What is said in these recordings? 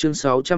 Chương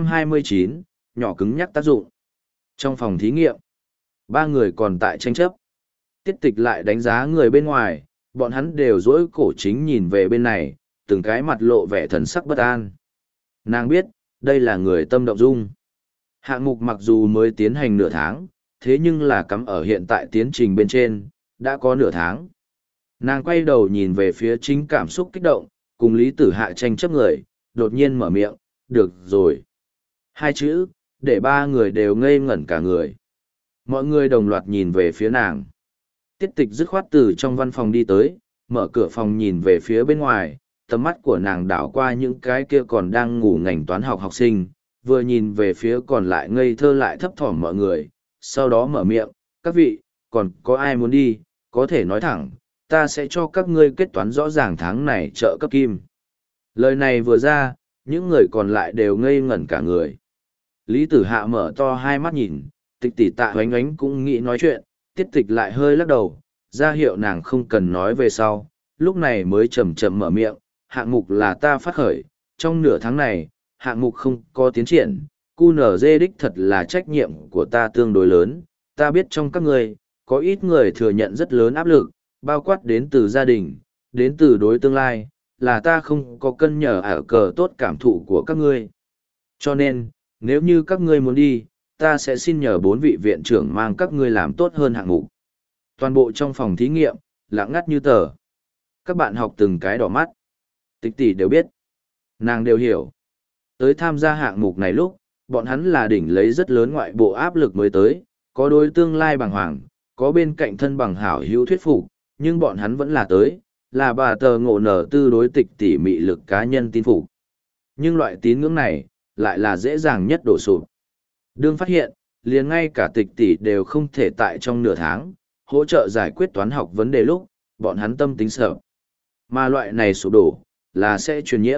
629, nhỏ cứng nhắc tác dụng. Trong phòng thí nghiệm, ba người còn tại tranh chấp. Tiết tịch lại đánh giá người bên ngoài, bọn hắn đều dỗi cổ chính nhìn về bên này, từng cái mặt lộ vẻ thần sắc bất an. Nàng biết, đây là người tâm động dung. Hạng mục mặc dù mới tiến hành nửa tháng, thế nhưng là cắm ở hiện tại tiến trình bên trên, đã có nửa tháng. Nàng quay đầu nhìn về phía chính cảm xúc kích động, cùng Lý Tử Hạ tranh chấp người, đột nhiên mở miệng, được rồi. Hai chữ, để ba người đều ngây ngẩn cả người. Mọi người đồng loạt nhìn về phía nàng. Tiết tịch dứt khoát từ trong văn phòng đi tới, mở cửa phòng nhìn về phía bên ngoài, tầm mắt của nàng đảo qua những cái kia còn đang ngủ ngành toán học học sinh, vừa nhìn về phía còn lại ngây thơ lại thấp thỏm mọi người, sau đó mở miệng, các vị, còn có ai muốn đi, có thể nói thẳng, ta sẽ cho các ngươi kết toán rõ ràng tháng này trợ cấp kim. Lời này vừa ra, những người còn lại đều ngây ngẩn cả người. Lý Tử Hạ mở to hai mắt nhìn, tịch tỷ Tạ oánh oánh cũng nghĩ nói chuyện, tiết tịch lại hơi lắc đầu, ra hiệu nàng không cần nói về sau, lúc này mới chậm chậm mở miệng, hạng mục là ta phát khởi, trong nửa tháng này, hạng mục không có tiến triển, QNZ đích thật là trách nhiệm của ta tương đối lớn, ta biết trong các người, có ít người thừa nhận rất lớn áp lực, bao quát đến từ gia đình, đến từ đối tương lai, là ta không có cân nhở ở cờ tốt cảm thụ của các ngươi. Cho nên, nếu như các ngươi muốn đi, ta sẽ xin nhờ 4 vị viện trưởng mang các ngươi làm tốt hơn hạng mục. Toàn bộ trong phòng thí nghiệm, lặng ngắt như tờ. Các bạn học từng cái đỏ mắt. Tịch tỷ đều biết. Nàng đều hiểu. Tới tham gia hạng mục này lúc, bọn hắn là đỉnh lấy rất lớn ngoại bộ áp lực mới tới, có đối tương lai bằng hoàng, có bên cạnh thân bằng hảo hữu thuyết phục, nhưng bọn hắn vẫn là tới, là bà tờ ngộ nở tư đối tịch tỷ mị lực cá nhân tin phục. Nhưng loại tín ngưỡng này, lại là dễ dàng nhất đổ sụp. Đương phát hiện, liền ngay cả tịch tỷ đều không thể tại trong nửa tháng, hỗ trợ giải quyết toán học vấn đề lúc, bọn hắn tâm tính sợ. Mà loại này sụp đổ, là sẽ truyền nhiễm.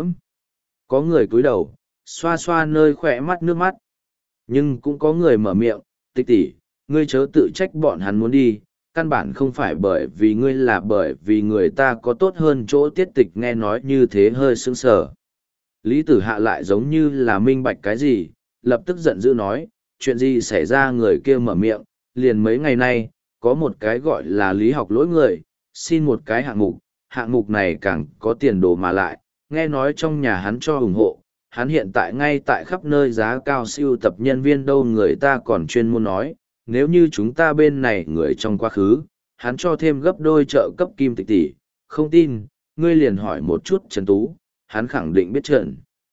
Có người cúi đầu, xoa xoa nơi khỏe mắt nước mắt. Nhưng cũng có người mở miệng, tịch tỷ, ngươi chớ tự trách bọn hắn muốn đi, căn bản không phải bởi vì ngươi là bởi vì người ta có tốt hơn chỗ tiết tịch nghe nói như thế hơi sững sờ. Lý Tử Hạ lại giống như là minh bạch cái gì, lập tức giận dữ nói, chuyện gì xảy ra người kia mở miệng, liền mấy ngày nay, có một cái gọi là lý học lỗi người, xin một cái hạng mục này càng có tiền đồ mà lại, nghe nói trong nhà hắn cho ủng hộ, hắn hiện tại ngay tại khắp nơi giá cao siêu tập nhân viên đâu người ta còn chuyên môn nói, nếu như chúng ta bên này người trong quá khứ, hắn cho thêm gấp đôi trợ cấp kim tịch tỷ, không tin, ngươi liền hỏi một chút Trần Tú, hắn khẳng định biết Trần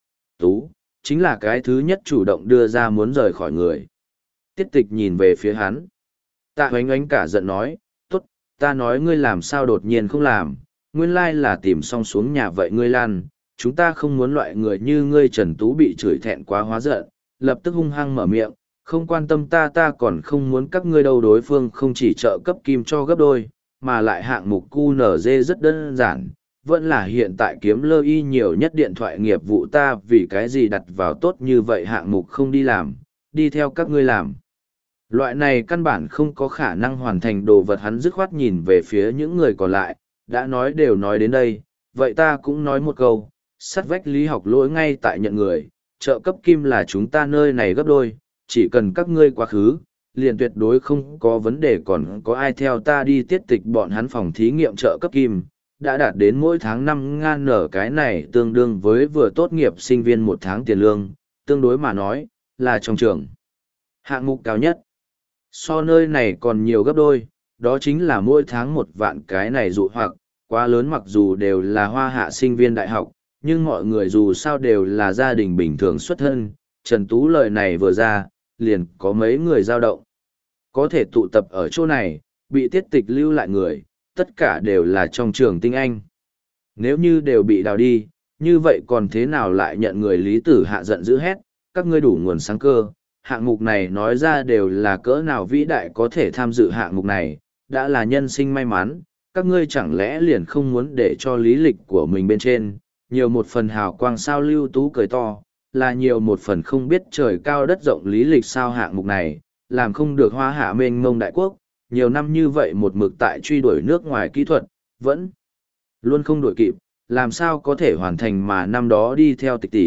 Tú, chính là cái thứ nhất chủ động đưa ra muốn rời khỏi người. Tiết tịch nhìn về phía hắn. Tạ oánh oánh cả giận nói, tốt, ta nói ngươi làm sao đột nhiên không làm, nguyên lai là tìm xong xuống nhà vậy ngươi lan, chúng ta không muốn loại người như ngươi Trần Tú bị chửi thẹn quá hóa giận, lập tức hung hăng mở miệng, không quan tâm ta còn không muốn các ngươi đâu đối phương không chỉ trợ cấp kim cho gấp đôi, mà lại hạng mục QNZ rất đơn giản, vẫn là hiện tại kiếm lơ y nhiều nhất điện thoại nghiệp vụ ta vì cái gì đặt vào tốt như vậy hạng mục không đi làm, đi theo các ngươi làm. Loại này căn bản không có khả năng hoàn thành đồ vật hắn dứt khoát nhìn về phía những người còn lại, đã nói đều nói đến đây, vậy ta cũng nói một câu, sắt vách lý học lỗi ngay tại nhận người, trợ cấp kim là chúng ta nơi này gấp đôi, chỉ cần các ngươi quá khứ, liền tuyệt đối không có vấn đề còn có ai theo ta đi tiết tịch bọn hắn phòng thí nghiệm trợ cấp kim, đã đạt đến mỗi tháng 5.000 nở cái này tương đương với vừa tốt nghiệp sinh viên 1 tháng tiền lương, tương đối mà nói, là trong trường. Hạng mục cao nhất, so nơi này còn nhiều gấp đôi, đó chính là mỗi tháng 1 vạn cái này dụ hoặc, quá lớn mặc dù đều là hoa hạ sinh viên đại học, nhưng mọi người dù sao đều là gia đình bình thường xuất thân, Trần Tú lời này vừa ra, liền có mấy người dao động. Có thể tụ tập ở chỗ này, bị tiết tịch lưu lại người, tất cả đều là trong trường tinh anh. Nếu như đều bị đào đi, như vậy còn thế nào lại nhận người Lý Tử Hạ giận dữ hét, các ngươi đủ nguồn sáng cơ, hạng mục này nói ra đều là cỡ nào vĩ đại có thể tham dự hạng mục này, đã là nhân sinh may mắn, các ngươi chẳng lẽ liền không muốn để cho lý lịch của mình bên trên, nhiều một phần hào quang sao lưu tú cười to, là nhiều một phần không biết trời cao đất rộng lý lịch sao hạng mục này, làm không được hoa hạ mênh mông đại quốc, nhiều năm như vậy một mực tại truy đuổi nước ngoài kỹ thuật, vẫn luôn không đuổi kịp, làm sao có thể hoàn thành mà năm đó đi theo tịch tỷ,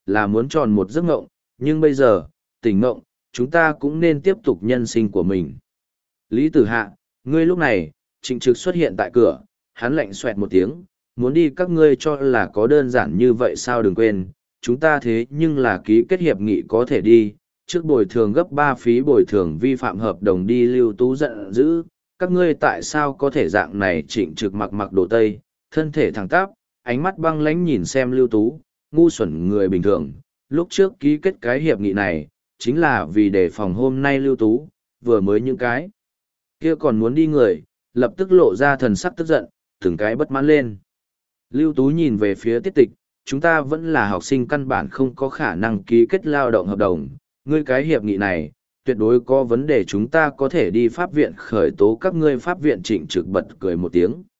là muốn tròn một giấc ngộng, nhưng bây giờ, tỉnh ngộng, chúng ta cũng nên tiếp tục nhân sinh của mình. Lý Tử Hạ, ngươi lúc này, Trịnh Trực xuất hiện tại cửa, hắn lạnh xoẹt một tiếng, muốn đi các ngươi cho là có đơn giản như vậy sao, đừng quên, chúng ta thế nhưng là ký kết hiệp nghị có thể đi, trước bồi thường gấp 3 phí bồi thường vi phạm hợp đồng đi. Lưu Tú giận dữ, các ngươi tại sao có thể dạng này? Trịnh Trực mặc mặc đồ tây, thân thể thẳng tắp, ánh mắt băng lãnh nhìn xem Lưu Tú, ngu xuẩn người bình thường, lúc trước ký kết cái hiệp nghị này, chính là vì đề phòng hôm nay Lưu Tú, vừa mới những cái kia còn muốn đi người, lập tức lộ ra thần sắc tức giận, từng cái bất mãn lên. Lưu Tú nhìn về phía Tiết Tịch, chúng ta vẫn là học sinh căn bản không có khả năng ký kết lao động hợp đồng, ngươi cái hiệp nghị này, tuyệt đối có vấn đề, chúng ta có thể đi pháp viện khởi tố các ngươi. Pháp viện. Trịnh Trực bật cười một tiếng.